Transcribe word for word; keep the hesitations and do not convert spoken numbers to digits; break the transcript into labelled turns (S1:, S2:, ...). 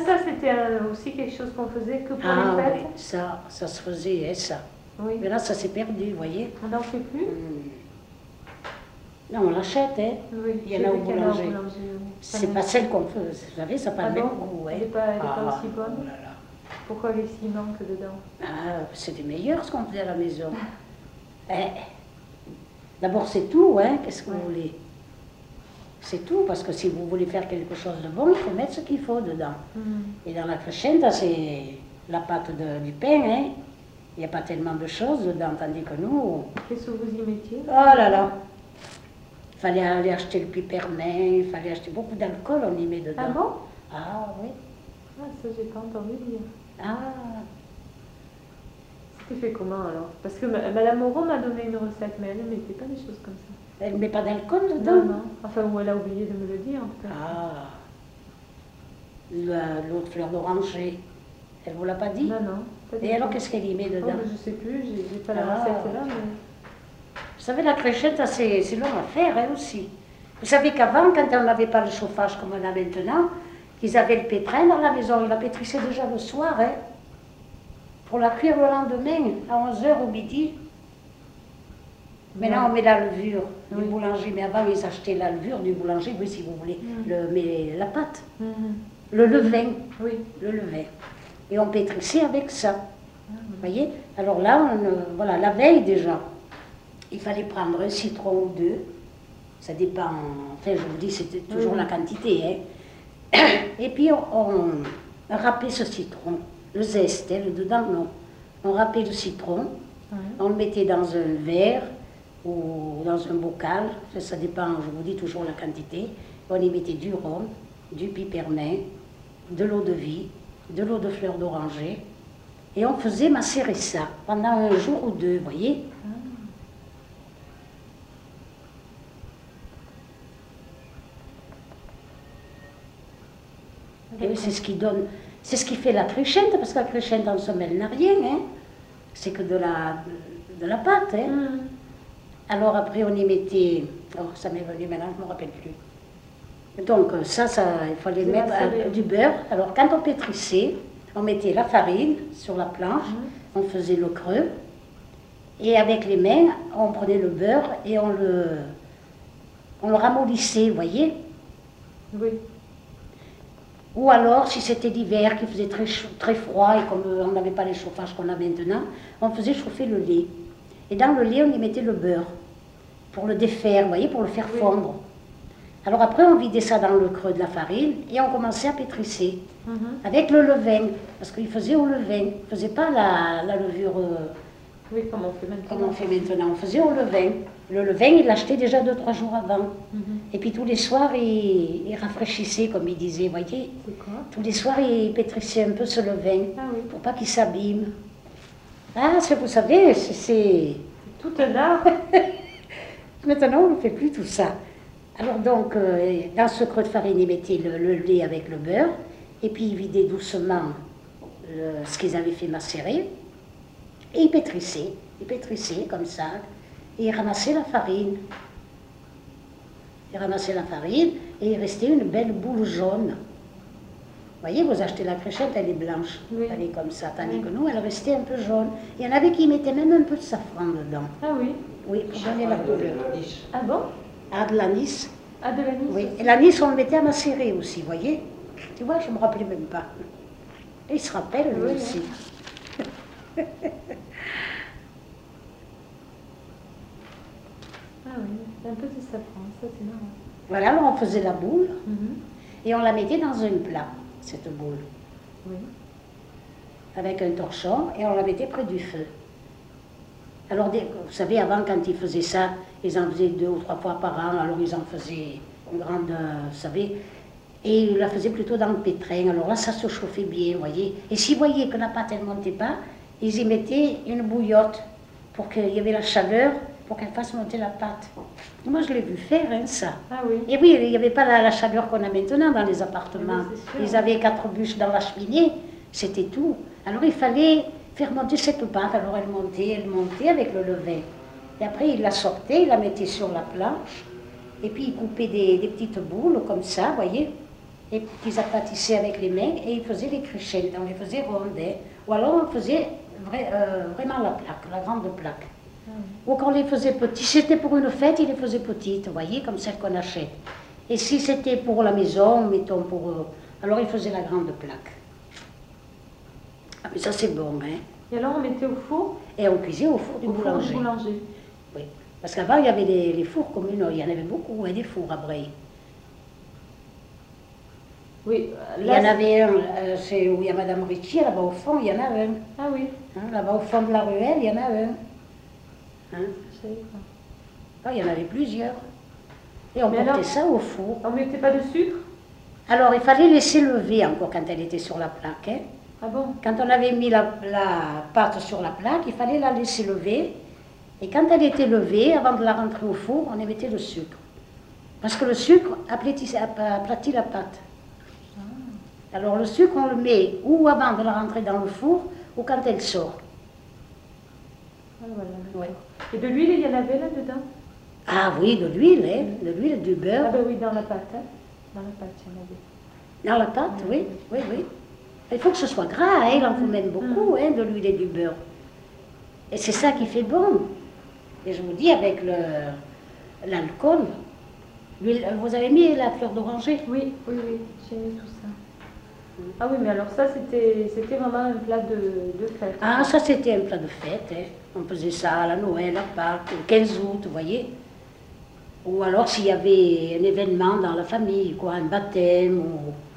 S1: ça c'était euh, aussi quelque chose qu'on faisait que pour
S2: Ah
S1: les fêtes.
S2: oui, ça, ça se faisait, hein, ça.
S1: Oui.
S2: Mais là, ça s'est perdu, vous voyez.
S1: On n'en fait plus.
S2: Hum. Non, on l'achète, hein.
S1: Oui.
S2: Il y en a au
S1: J'ai vu qu'il y en a au
S2: boulanger.
S1: boulanger, oui.
S2: C'est
S1: Ça
S2: pas
S1: me-
S2: celle qu'on fait, vous savez, ça n'a pas
S1: Ah
S2: le même
S1: bon
S2: goût. Hein.
S1: Elle n'est pas, elle est pas
S2: Ah,
S1: aussi bonne.
S2: oh là là.
S1: Pourquoi qu'est-ce qu'il manque dedans?
S2: Ah, c'était meilleur ce qu'on faisait à la maison. Eh, D'abord, c'est tout, hein, qu'est-ce que
S1: Ouais.
S2: vous voulez? C'est tout, parce que si vous voulez faire quelque chose de bon, il faut mettre ce qu'il faut dedans.
S1: Mhm.
S2: Et dans la crescenta, c'est la pâte de- du pain, hein. Il n'y a pas tellement de choses dedans, tandis que nous,
S1: Qu'est-ce que vous y mettiez?
S2: oh là là, il fallait aller acheter le pipermin, il fallait acheter beaucoup d'alcool, on y met dedans.
S1: Ah bon?
S2: Ah oui.
S1: Ah, ça j'ai pas entendu dire.
S2: Ah,
S1: C'était fait comment alors? Parce que ma- Madame Moreau m'a donné une recette, mais elle ne mettait pas des choses comme ça.
S2: elle ne met pas d'alcool dedans?
S1: Non, non. Enfin, ou elle a oublié de me le dire, peut-être.
S2: Ah, La- l'autre fleur d'oranger, elle vous l'a pas dit?
S1: Non, non. pas du
S2: Et alors
S1: tout.
S2: qu'est-ce qu'elle y met
S1: Oh,
S2: dedans?
S1: mais je sais plus, j'ai j'ai pas la
S2: Ah.
S1: recette là, mais...
S2: Vous savez, la crescenta, c'est c'est long à faire, hein, aussi. Vous savez qu'avant, quand on n'avait pas le chauffage comme on a maintenant, ils avaient le pétrin dans la maison, ils la pétrissaient déjà le soir, hein, pour la cuire le lendemain, à onze heures au midi. Maintenant, on met la levure du
S1: Oui.
S2: boulanger, mais avant, ils achetaient la levure du boulanger, oui, si vous voulez,
S1: Mm.
S2: le, mais la pâte,
S1: Mhm.
S2: le levain,
S1: Oui.
S2: le levain. Et on pétrissait avec ça.
S1: Ah,
S2: Vous voyez? Alors là, on, euh, voilà, la veille déjà, il fallait prendre un citron ou deux. Ça dépend, enfin je vous dis, c'était toujours
S1: Oui.
S2: la quantité. Hein. Et puis on, on râpait ce citron, le zeste, hein, le dedans non. On râpait le citron,
S1: ouais.
S2: on le mettait dans un verre ou dans un bocal, ça, ça dépend, je vous dis toujours la quantité. On y mettait du rhum, du pipermin, de l'eau de vie, de l'eau de fleur d'oranger. Et on faisait macérer ça pendant un jour ou deux, vous voyez. Et oui, c'est ce qui donne, c'est ce qui fait la crescenta, parce que la crescenta en somme, elle n'a rien, hein. C'est que de la, de, de la pâte, hein.
S1: Mhm.
S2: Alors après, on y mettait, oh, ça m'est venu maintenant, je ne me rappelle plus. Donc ça, ça il fallait
S1: C'est
S2: mettre
S1: macéré.
S2: euh, du beurre. Alors quand on pétrissait, on mettait la farine sur la planche,
S1: Mhm.
S2: on faisait le creux, et avec les mains, on prenait le beurre et on le, on le ramollissait, vous voyez.
S1: Oui.
S2: Ou alors, si c'était l'hiver, qui faisait très, chaud- très froid, et comme euh, on n'avait pas les chauffages qu'on a maintenant, on faisait chauffer le lait. Et dans le lait, on y mettait le beurre, pour le défaire, vous voyez, pour le faire
S1: Oui.
S2: fondre. Alors après, on vidait ça dans le creux de la farine, et on commençait à pétrisser,
S1: Mhm.
S2: avec le levain, parce qu'il faisait au levain, il ne faisait pas la, la levure euh,
S1: Oui, comme on fait maintenant.
S2: comme on fait maintenant, on faisait au levain. Le levain, il l'achetait déjà deux, trois jours avant.
S1: Mhm.
S2: Et puis tous les soirs, il, il rafraîchissait, comme il disait, vous voyez.
S1: C'est quoi?
S2: Tous les soirs, il pétrissait un peu ce levain
S1: Ah oui.
S2: pour pas qu'il s'abîme. Ah, ce que vous savez, c'est- c'est...
S1: C'est tout un art.
S2: Maintenant, on ne fait plus tout ça. Alors donc, euh, dans ce creux de farine, ils mettaient le, le lait avec le beurre, et puis ils vidaient doucement le- ce qu'ils avaient fait macérer, et ils pétrissaient, ils pétrissaient comme ça, et ils ramassaient la farine. Ils ramassaient la farine, et il restait une belle boule jaune. Vous voyez, vous achetez la crescente, elle est blanche,
S1: Oui.
S2: elle est comme ça, tandis
S1: Oui.
S2: que nous, elle restait un peu jaune. Il y en avait qui mettaient même un peu de safran dedans,
S1: Ah oui.
S2: oui, pour donner la couleur.
S1: Ah bon?
S2: Ah, de l'anis.
S1: Ah, de l'anis
S2: Oui,
S1: aussi.
S2: et l'anis, on le mettait à macérer aussi, vous voyez. Tu vois, je ne me rappelais même pas. Et il se rappelle, lui
S1: Oui,
S2: aussi.
S1: Ah oui, un peu de safran, ça c'est marrant.
S2: Voilà, alors on faisait la boule,
S1: Mhm.
S2: et on la mettait dans un plat, cette boule,
S1: Oui.
S2: avec un torchon, et on la mettait près du feu. Alors, des- vous savez, avant, quand ils faisaient ça, ils en faisaient deux ou trois fois par an, alors ils en faisaient une grande, euh, vous savez, et ils la faisaient plutôt dans le pétrin. Alors là, ça se chauffait bien, vous voyez. Et s'ils voyaient que la pâte, elle ne montait pas, ils y mettaient une bouillotte pour qu'il y avait la chaleur, pour qu'elle fasse monter la pâte. Moi, je l'ai vu faire, hein, ça.
S1: Ah oui.
S2: Et oui, il n'y avait pas la, la chaleur qu'on a maintenant dans les appartements.
S1: Oui, c'est sûr.
S2: Ils avaient quatre bûches dans la cheminée, c'était tout. Alors il fallait faire monter cette pâte. Alors elle montait, elle montait avec le levain. Et après, il la sortait, il la mettait sur la planche. Et puis il coupait des, des petites boules comme ça, vous voyez. et qu'ils aplatissaient avec les mains et ils faisaient les cruchettes, on les faisait rondes. Hein. Ou alors on faisait vrai, euh, vraiment la plaque, la grande plaque.
S1: Ah,
S2: Ou quand on les faisait petits, si c'était pour une fête, ils les faisaient petites, vous voyez, comme celles qu'on achète. Et si c'était pour la maison, mettons pour... Euh, alors ils faisaient la grande plaque. Ah mais ça c'est bon, hein.
S1: et alors on mettait au four,
S2: Et on cuisait au four du
S1: au four
S2: boulanger.
S1: du boulanger.
S2: Oui. Parce qu'avant il y avait les, les fours communaux, il y en avait beaucoup, hein, des fours à Breil.
S1: Oui,
S2: Il y
S1: là,
S2: en avait un, euh, c'est où il y a Madame Ritchie, là-bas au fond, il y en a un.
S1: ah oui,
S2: Hein, là-bas au fond de la ruelle, il y en a un. Hein.
S1: je savais pas.
S2: Ah, il y en avait plusieurs. Et on
S1: Mais
S2: portait
S1: alors-
S2: ça au four.
S1: On mettait pas de sucre?
S2: Alors, il fallait laisser lever encore quand elle était sur la plaque. Hein.
S1: Ah bon?
S2: Quand on avait mis la, la pâte sur la plaque, il fallait la laisser lever. Et quand elle était levée, avant de la rentrer au four, on y mettait le sucre. Parce que le sucre aplatit, aplatit la pâte. Alors le sucre, on le met ou avant de la rentrer dans le four, ou quand elle sort.
S1: Ah, voilà, d'accord.
S2: Ouais.
S1: Et de l'huile, il y en avait là-dedans?
S2: Ah oui, de l'huile, hein, de l'huile, du
S1: Ah
S2: beurre.
S1: ben oui, dans la pâte, hein. Dans la pâte, il y en avait.
S2: Dans la pâte, oui, oui, oui. Il faut que ce soit gras, hein, il en faut même beaucoup, hein, de l'huile et du beurre. Et c'est ça qui fait bon. Et je vous dis, avec le- l'alcool, l'huile- vous avez mis la fleur d'oranger?
S1: Oui, oui, oui, j'ai mis tout ça. Ah oui, mais alors ça, c'était c'était vraiment un plat de, de fête.
S2: Ah, ça c'était un plat de fête, hein. On faisait ça à la Noël, à Pâques, le quinze août, vous voyez. Ou alors s'il y avait un événement dans la famille, quoi, un baptême, ou